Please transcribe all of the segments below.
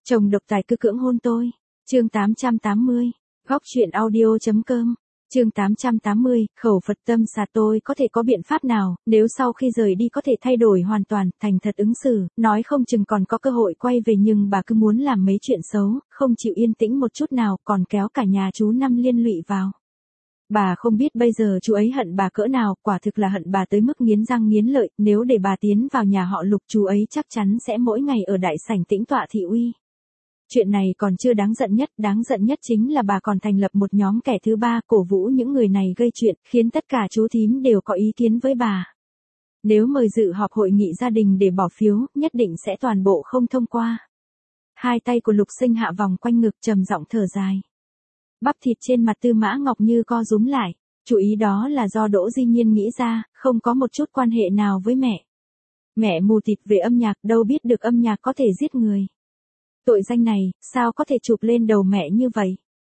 Chồng độc tài cứ cưỡng hôn tôi. Chương 880. Góc truyện audio.com. Chương 880, khẩu Phật tâm xà tôi có thể có biện pháp nào, nếu sau khi rời đi có thể thay đổi hoàn toàn, thành thật ứng xử, nói không chừng còn có cơ hội quay về, nhưng bà cứ muốn làm mấy chuyện xấu, không chịu yên tĩnh một chút nào, còn kéo cả nhà chú Năm liên lụy vào. Bà không biết bây giờ chú ấy hận bà cỡ nào, quả thực là hận bà tới mức nghiến răng nghiến lợi, nếu để bà tiến vào nhà họ Lục chú ấy chắc chắn sẽ mỗi ngày ở đại sảnh tĩnh tọa thị uy. Chuyện này còn chưa đáng giận nhất chính là bà còn thành lập một nhóm kẻ thứ ba cổ vũ những người này gây chuyện, khiến tất cả chú thím đều có ý kiến với bà. Nếu mời dự họp hội nghị gia đình để bỏ phiếu, nhất định sẽ toàn bộ không thông qua. Hai tay của Lục Sinh hạ vòng quanh ngực trầm giọng thở dài. Bắp thịt trên mặt Tư Mã Ngọc Như co rúm lại, chú ý đó là do Đỗ Di Nhiên nghĩ ra, không có một chút quan hệ nào với mẹ. Mẹ mù tịt về âm nhạc, đâu biết được âm nhạc có thể giết người. Tội danh này, sao có thể chụp lên đầu mẹ như vậy?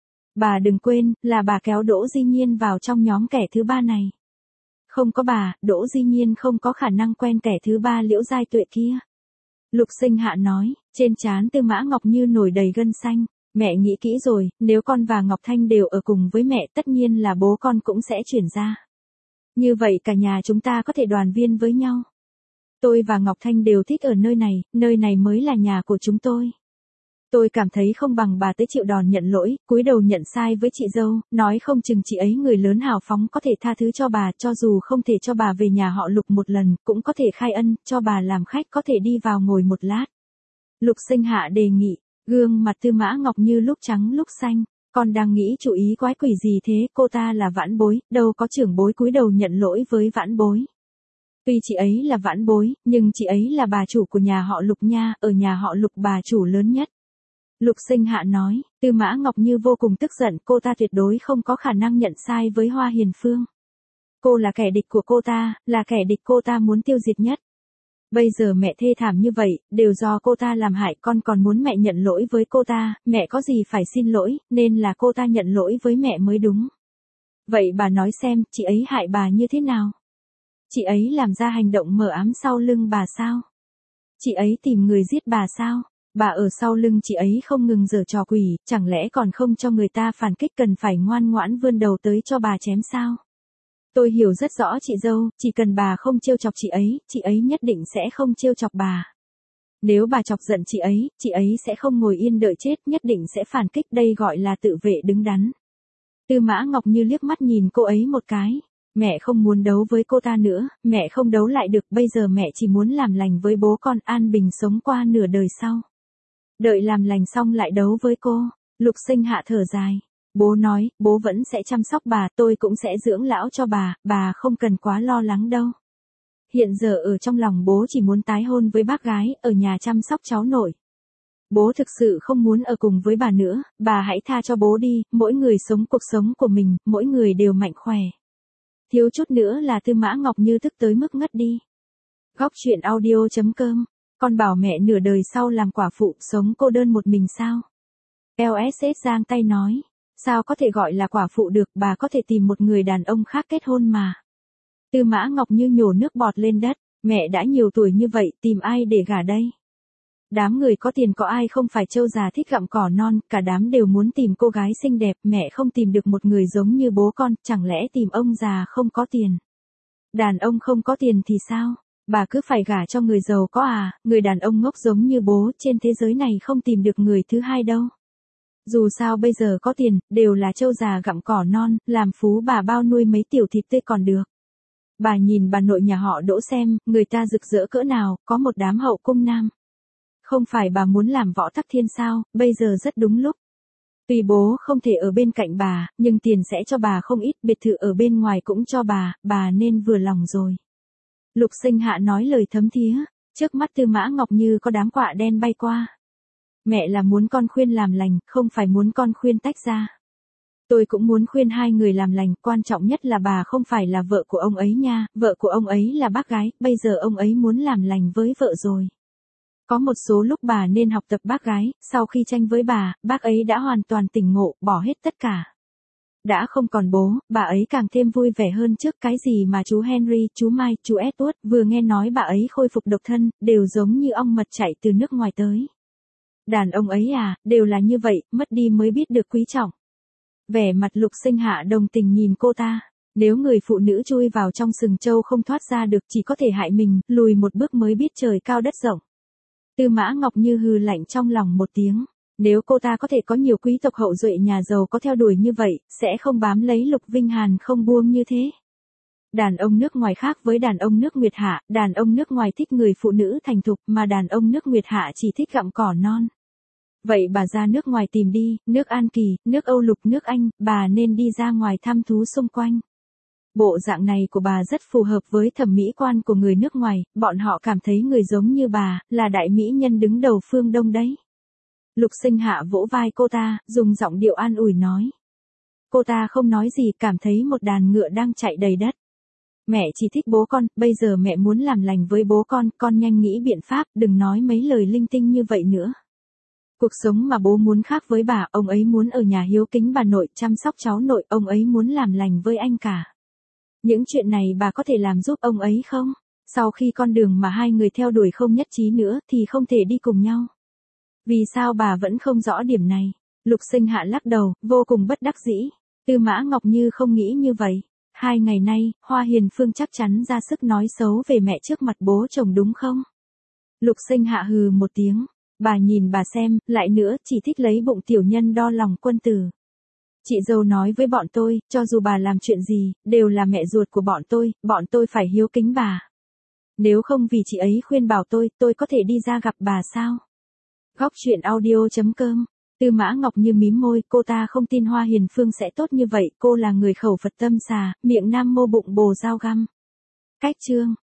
Bà đừng quên, là bà kéo Đỗ Di Nhiên vào trong nhóm kẻ thứ ba này. Không có bà, Đỗ Di Nhiên không có khả năng quen kẻ thứ ba Liễu Giai Tuệ kia. Lục Sinh Hạ nói, trên trán Tư Mã Ngọc Như nổi đầy gân xanh. Mẹ nghĩ kỹ rồi, nếu con và Ngọc Thanh đều ở cùng với mẹ tất nhiên là bố con cũng sẽ chuyển ra. Như vậy cả nhà chúng ta có thể đoàn viên với nhau. Tôi và Ngọc Thanh đều thích ở nơi này mới là nhà của chúng tôi. Tôi cảm thấy không bằng bà tới chịu đòn nhận lỗi, cúi đầu nhận sai với chị dâu, nói không chừng chị ấy người lớn hào phóng có thể tha thứ cho bà, cho dù không thể cho bà về nhà họ Lục một lần, cũng có thể khai ân, cho bà làm khách có thể đi vào ngồi một lát. Lục Sinh Hạ đề nghị, gương mặt Tư Mã Ngọc Như lúc trắng lúc xanh, con đang nghĩ chủ ý quái quỷ gì thế, cô ta là vãn bối, đâu có trưởng bối cúi đầu nhận lỗi với vãn bối. Tuy chị ấy là vãn bối, nhưng chị ấy là bà chủ của nhà họ Lục nha, ở nhà họ Lục bà chủ lớn nhất. Lục Sinh Hạ nói, Tư Mã Ngọc Như vô cùng tức giận, cô ta tuyệt đối không có khả năng nhận sai với Hoa Hiền Phương. Cô là kẻ địch của cô ta, là kẻ địch cô ta muốn tiêu diệt nhất. Bây giờ mẹ thê thảm như vậy, đều do cô ta làm hại, con còn muốn mẹ nhận lỗi với cô ta, mẹ có gì phải xin lỗi, nên là cô ta nhận lỗi với mẹ mới đúng. Vậy bà nói xem, chị ấy hại bà như thế nào? Chị ấy làm ra hành động mờ ám sau lưng bà sao? Chị ấy tìm người giết bà sao? Bà ở sau lưng chị ấy không ngừng giở trò quỷ, chẳng lẽ còn không cho người ta phản kích, cần phải ngoan ngoãn vươn đầu tới cho bà chém sao? Tôi hiểu rất rõ chị dâu, chỉ cần bà không trêu chọc chị ấy nhất định sẽ không trêu chọc bà. Nếu bà chọc giận chị ấy sẽ không ngồi yên đợi chết, nhất định sẽ phản kích, đây gọi là tự vệ đứng đắn. Tư Mã Ngọc Như liếc mắt nhìn cô ấy một cái. Mẹ không muốn đấu với cô ta nữa, mẹ không đấu lại được, bây giờ mẹ chỉ muốn làm lành với bố con, an bình sống qua nửa đời sau. Đợi làm lành xong lại đấu với cô. Lục Sinh Hạ thở dài. Bố nói, bố vẫn sẽ chăm sóc bà, tôi cũng sẽ dưỡng lão cho bà không cần quá lo lắng đâu. Hiện giờ ở trong lòng bố chỉ muốn tái hôn với bác gái, ở nhà chăm sóc cháu nội. Bố thực sự không muốn ở cùng với bà nữa, bà hãy tha cho bố đi, mỗi người sống cuộc sống của mình, mỗi người đều mạnh khỏe. Thiếu chút nữa là Tư Mã Ngọc Như tức tới mức ngất đi. Góc truyện audio.com. Con bảo mẹ nửa đời sau làm quả phụ, sống cô đơn một mình sao? LSS giang tay nói. Sao có thể gọi là quả phụ được, bà có thể tìm một người đàn ông khác kết hôn mà. Tư Mã Ngọc Như nhổ nước bọt lên đất, mẹ đã nhiều tuổi như vậy, tìm ai để gả đây? Đám người có tiền có ai không phải trâu già thích gặm cỏ non, cả đám đều muốn tìm cô gái xinh đẹp, mẹ không tìm được một người giống như bố con, chẳng lẽ tìm ông già không có tiền? Đàn ông không có tiền thì sao? Bà cứ phải gả cho người giàu có à, người đàn ông ngốc giống như bố, trên thế giới này không tìm được người thứ hai đâu. Dù sao bây giờ có tiền, đều là trâu già gặm cỏ non, làm phú bà bao nuôi mấy tiểu thịt tươi còn được. Bà nhìn bà nội nhà họ Đỗ xem, người ta rực rỡ cỡ nào, có một đám hậu cung nam. Không phải bà muốn làm Võ Tắc Thiên sao, bây giờ rất đúng lúc. Tuy bố không thể ở bên cạnh bà, nhưng tiền sẽ cho bà không ít, biệt thự ở bên ngoài cũng cho bà nên vừa lòng rồi. Lục Sinh Hạ nói lời thấm thía, trước mắt Tư Mã Ngọc Như có đám quạ đen bay qua. Mẹ là muốn con khuyên làm lành, không phải muốn con khuyên tách ra. Tôi cũng muốn khuyên hai người làm lành, quan trọng nhất là bà không phải là vợ của ông ấy nha, vợ của ông ấy là bác gái, bây giờ ông ấy muốn làm lành với vợ rồi. Có một số lúc bà nên học tập bác gái, sau khi tranh với bà, bác ấy đã hoàn toàn tỉnh ngộ, bỏ hết tất cả. Đã không còn bố, bà ấy càng thêm vui vẻ hơn trước, cái gì mà chú Henry, chú Mike, chú Edward, vừa nghe nói bà ấy khôi phục độc thân, đều giống như ong mật chạy từ nước ngoài tới. Đàn ông ấy à, đều là như vậy, mất đi mới biết được quý trọng. Vẻ mặt Lục Sinh Hạ đồng tình nhìn cô ta. Nếu người phụ nữ chui vào trong sừng trâu không thoát ra được chỉ có thể hại mình, lùi một bước mới biết trời cao đất rộng. Tư Mã Ngọc Như hừ lạnh trong lòng một tiếng. Nếu cô ta có thể có nhiều quý tộc hậu duệ nhà giàu có theo đuổi như vậy, sẽ không bám lấy Lục Vinh Hàn không buông như thế. Đàn ông nước ngoài khác với đàn ông nước Nguyệt Hạ, đàn ông nước ngoài thích người phụ nữ thành thục mà đàn ông nước Nguyệt Hạ chỉ thích gặm cỏ non. Vậy bà ra nước ngoài tìm đi, nước An Kỳ, nước Âu Lục, nước Anh, bà nên đi ra ngoài thăm thú xung quanh. Bộ dạng này của bà rất phù hợp với thẩm mỹ quan của người nước ngoài, bọn họ cảm thấy người giống như bà, là đại mỹ nhân đứng đầu phương Đông đấy. Lục Sinh Hạ vỗ vai cô ta, dùng giọng điệu an ủi nói. Cô ta không nói gì, cảm thấy một đàn ngựa đang chạy đầy đất. Mẹ chỉ thích bố con, bây giờ mẹ muốn làm lành với bố con nhanh nghĩ biện pháp, đừng nói mấy lời linh tinh như vậy nữa. Cuộc sống mà bố muốn khác với bà, ông ấy muốn ở nhà hiếu kính bà nội, chăm sóc cháu nội, ông ấy muốn làm lành với anh cả. Những chuyện này bà có thể làm giúp ông ấy không? Sau khi con đường mà hai người theo đuổi không nhất trí nữa thì không thể đi cùng nhau. Vì sao bà vẫn không rõ điểm này? Lục Sinh Hạ lắc đầu, vô cùng bất đắc dĩ. Tư Mã Ngọc Như không nghĩ như vậy. 2 ngày nay, Hoa Hiền Phương chắc chắn ra sức nói xấu về mẹ trước mặt bố chồng đúng không? Lục Sinh Hạ hừ một tiếng. Bà nhìn bà xem, lại nữa, chỉ thích lấy bụng tiểu nhân đo lòng quân tử. Chị dâu nói với bọn tôi, cho dù bà làm chuyện gì, đều là mẹ ruột của bọn tôi phải hiếu kính bà. Nếu không vì chị ấy khuyên bảo tôi có thể đi ra gặp bà sao? Góc truyện audio.com. Tư Mã Ngọc Như mím môi, cô ta không tin Hoa Hiền Phương sẽ tốt như vậy, cô là người khẩu Phật tâm xà, miệng nam mô bụng bồ dao găm. Cách chương